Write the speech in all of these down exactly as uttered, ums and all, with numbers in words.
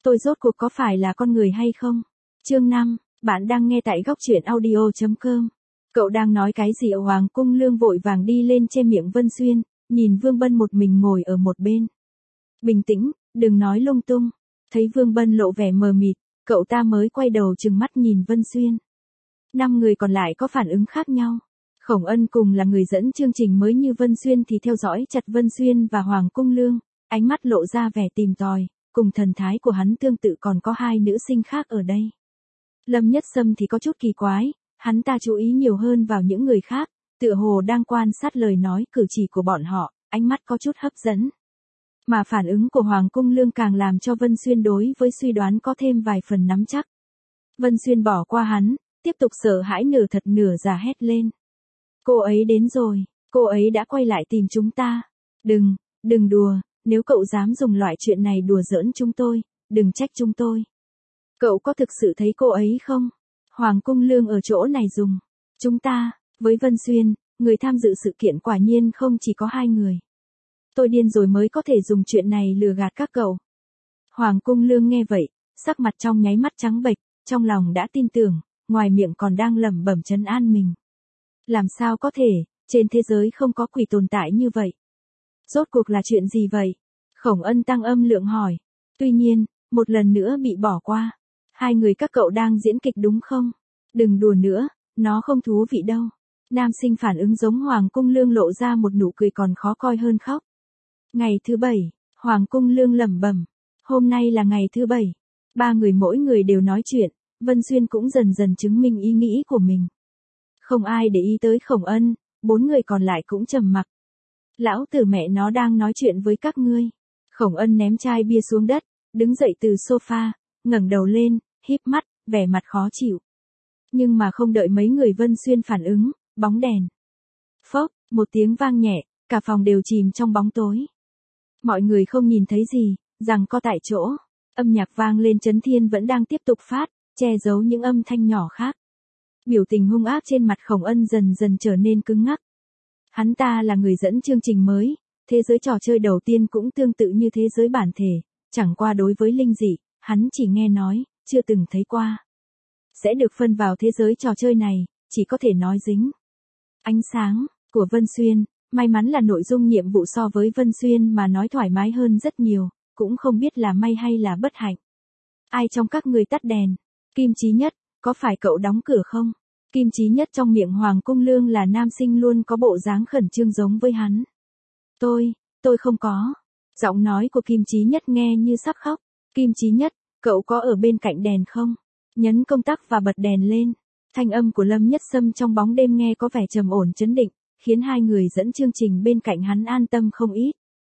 tôi rốt cuộc có phải là con người hay không? Chương năm, bạn đang nghe tại góc truyện audio chấm com. Cậu đang nói cái gì ở Hoàng Cung Lương vội vàng đi lên che miệng Vân Xuyên, nhìn Vương Bân một mình ngồi ở một bên. Bình tĩnh, đừng nói lung tung. Thấy Vương Bân lộ vẻ mờ mịt, cậu ta mới quay đầu trừng mắt nhìn Vân Xuyên. Năm người còn lại có phản ứng khác nhau. Khổng Ân cùng là người dẫn chương trình mới như Vân Xuyên thì theo dõi chặt Vân Xuyên và Hoàng Cung Lương, ánh mắt lộ ra vẻ tìm tòi, cùng thần thái của hắn tương tự còn có hai nữ sinh khác ở đây. Lâm Nhất Sâm thì có chút kỳ quái, hắn ta chú ý nhiều hơn vào những người khác, tựa hồ đang quan sát lời nói cử chỉ của bọn họ, ánh mắt có chút hấp dẫn. Mà phản ứng của Hoàng Cung Lương càng làm cho Vân Xuyên đối với suy đoán có thêm vài phần nắm chắc. Vân Xuyên bỏ qua hắn, tiếp tục sợ hãi nửa thật nửa giả hét lên. Cô ấy đến rồi, cô ấy đã quay lại tìm chúng ta. Đừng, đừng đùa, nếu cậu dám dùng loại chuyện này đùa giỡn chúng tôi, đừng trách chúng tôi. Cậu có thực sự thấy cô ấy không? Hoàng Cung Lương ở chỗ này dùng. Chúng ta, với Vân Xuyên, người tham dự sự kiện quả nhiên không chỉ có hai người. Tôi điên rồi mới có thể dùng chuyện này lừa gạt các cậu. Hoàng Cung Lương nghe vậy, sắc mặt trong nháy mắt trắng bệch, trong lòng đã tin tưởng, ngoài miệng còn đang lẩm bẩm trấn an mình. Làm sao có thể, trên thế giới không có quỷ tồn tại như vậy. Rốt cuộc là chuyện gì vậy? Khổng Ân tăng âm lượng hỏi. Tuy nhiên, một lần nữa bị bỏ qua. Hai người các cậu đang diễn kịch đúng không? Đừng đùa nữa, nó không thú vị đâu. Nam sinh phản ứng giống Hoàng Cung Lương lộ ra một nụ cười còn khó coi hơn khóc. Ngày thứ bảy, Hoàng Cung Lương lẩm bẩm. Hôm nay là ngày thứ bảy. Ba người mỗi người đều nói chuyện, Vân Xuyên cũng dần dần chứng minh ý nghĩ của mình. Không ai để ý tới Khổng Ân, bốn người còn lại cũng trầm mặc. Lão tử mẹ nó đang nói chuyện với các ngươi. Khổng Ân ném chai bia xuống đất, đứng dậy từ sofa, ngẩng đầu lên, híp mắt, vẻ mặt khó chịu. Nhưng mà không đợi mấy người Vân Xuyên phản ứng, bóng đèn. Phốc, một tiếng vang nhẹ, cả phòng đều chìm trong bóng tối. Mọi người không nhìn thấy gì, giằng co tại chỗ. Âm nhạc vang lên chấn thiên vẫn đang tiếp tục phát, che giấu những âm thanh nhỏ khác. Biểu tình hung ác trên mặt Khổng Ân dần dần trở nên cứng ngắc. Hắn ta là người dẫn chương trình mới, thế giới trò chơi đầu tiên cũng tương tự như thế giới bản thể, chẳng qua đối với linh dị, hắn chỉ nghe nói, chưa từng thấy qua. Sẽ được phân vào thế giới trò chơi này, chỉ có thể nói dính. Ánh sáng của Vân Xuyên, may mắn là nội dung nhiệm vụ so với Vân Xuyên mà nói thoải mái hơn rất nhiều, cũng không biết là may hay là bất hạnh. Ai trong các người tắt đèn? Kim Chí Nhất, có phải cậu đóng cửa không? Kim Chí Nhất trong miệng Hoàng Cung Lương là nam sinh luôn có bộ dáng khẩn trương giống với hắn. Tôi, tôi không có. Giọng nói của Kim Chí Nhất nghe như sắp khóc. Kim Chí Nhất, cậu có ở bên cạnh đèn không? Nhấn công tắc và bật đèn lên. Thanh âm của Lâm Nhất Sâm trong bóng đêm nghe có vẻ trầm ổn trấn định, khiến hai người dẫn chương trình bên cạnh hắn an tâm không ít.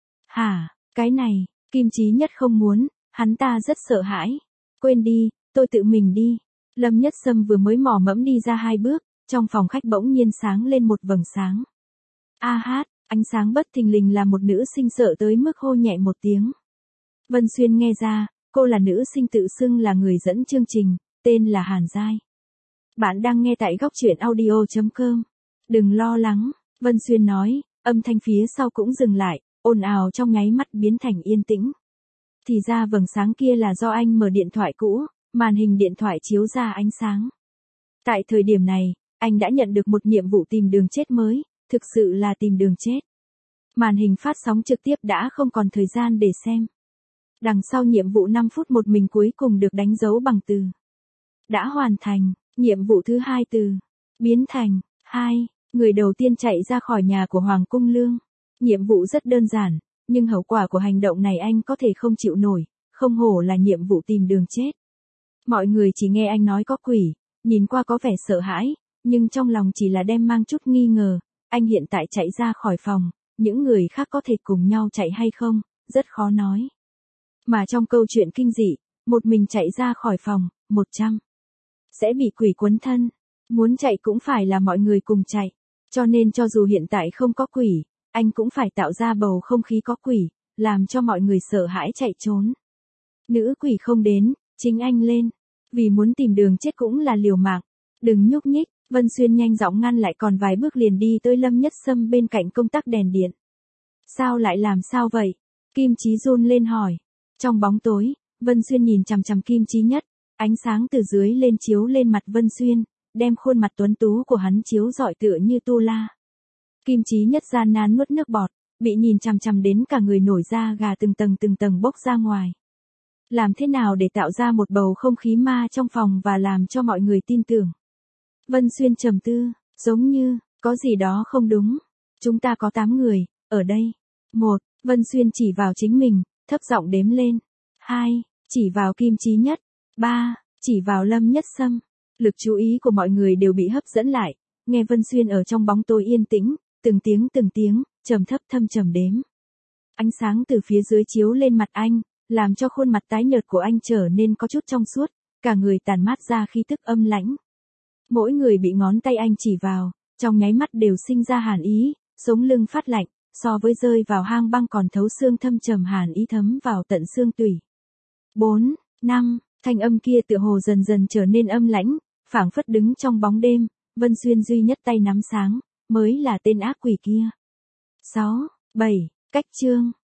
Hả, cái này, Kim Chí Nhất không muốn, hắn ta rất sợ hãi. Quên đi, tôi tự mình đi. Lâm Nhất Sâm vừa mới mò mẫm đi ra hai bước, trong phòng khách bỗng nhiên sáng lên một vầng sáng. A hát, ánh sáng bất thình lình là một nữ sinh sợ tới mức hô nhẹ một tiếng. Vân Xuyên nghe ra, cô là nữ sinh tự xưng là người dẫn chương trình, tên là Hàn Giai. Bạn đang nghe tại góc truyện audio chấm com. Đừng lo lắng, Vân Xuyên nói, âm thanh phía sau cũng dừng lại, ồn ào trong nháy mắt biến thành yên tĩnh. Thì ra vầng sáng kia là do anh mở điện thoại cũ, màn hình điện thoại chiếu ra ánh sáng. Tại thời điểm này, anh đã nhận được một nhiệm vụ tìm đường chết mới, thực sự là tìm đường chết. Màn hình phát sóng trực tiếp đã không còn thời gian để xem. Đằng sau nhiệm vụ năm phút một mình cuối cùng được đánh dấu bằng từ đã hoàn thành. Nhiệm vụ thứ hai từ biến thành hai, người đầu tiên chạy ra khỏi nhà của Hoàng Cung Lương. Nhiệm vụ rất đơn giản, nhưng hậu quả của hành động này anh có thể không chịu nổi, không hổ là nhiệm vụ tìm đường chết. Mọi người chỉ nghe anh nói có quỷ, nhìn qua có vẻ sợ hãi, nhưng trong lòng chỉ là đem mang chút nghi ngờ, anh hiện tại chạy ra khỏi phòng, những người khác có thể cùng nhau chạy hay không, rất khó nói. Mà trong câu chuyện kinh dị, một mình chạy ra khỏi phòng, một trăm sẽ bị quỷ quấn thân, muốn chạy cũng phải là mọi người cùng chạy, cho nên cho dù hiện tại không có quỷ, anh cũng phải tạo ra bầu không khí có quỷ, làm cho mọi người sợ hãi chạy trốn. Nữ quỷ không đến, chính anh lên, vì muốn tìm đường chết cũng là liều mạng. Đừng nhúc nhích, Vân Xuyên nhanh giọng ngăn lại, còn vài bước liền đi tới Lâm Nhất Sâm bên cạnh công tắc đèn điện. Sao lại làm sao vậy? Kim Chí run lên hỏi. Trong bóng tối, Vân Xuyên nhìn chằm chằm Kim Chí Nhất, ánh sáng từ dưới lên chiếu lên mặt Vân Xuyên, đem khuôn mặt tuấn tú của hắn chiếu rọi tựa như tu la. Kim Chí Nhất gian nan nuốt nước bọt, bị nhìn chằm chằm đến cả người nổi da gà từng tầng từng tầng bốc ra ngoài. Làm thế nào để tạo ra một bầu không khí ma trong phòng và làm cho mọi người tin tưởng? Vân Xuyên trầm tư, giống như, có gì đó không đúng. Chúng ta có tám người, ở đây. Một, Vân Xuyên chỉ vào chính mình, thấp giọng đếm lên. Hai, chỉ vào Kim Chí Nhất. Ba, chỉ vào Lâm Nhất Sâm. Lực chú ý của mọi người đều bị hấp dẫn lại, nghe Vân Xuyên ở trong bóng tối yên tĩnh, từng tiếng từng tiếng, trầm thấp thâm trầm đếm. Ánh sáng từ phía dưới chiếu lên mặt anh, làm cho khuôn mặt tái nhợt của anh trở nên có chút trong suốt, cả người tàn mát ra khí tức âm lãnh. Mỗi người bị ngón tay anh chỉ vào, trong nháy mắt đều sinh ra hàn ý, sống lưng phát lạnh, so với rơi vào hang băng còn thấu xương thâm trầm hàn ý thấm vào tận xương tủy. Bốn, năm, thanh âm kia tựa hồ dần dần trở nên âm lãnh, phảng phất đứng trong bóng đêm, Vân Xuyên duy nhất tay nắm sáng, mới là tên ác quỷ kia. Sáu, bảy, cách chương.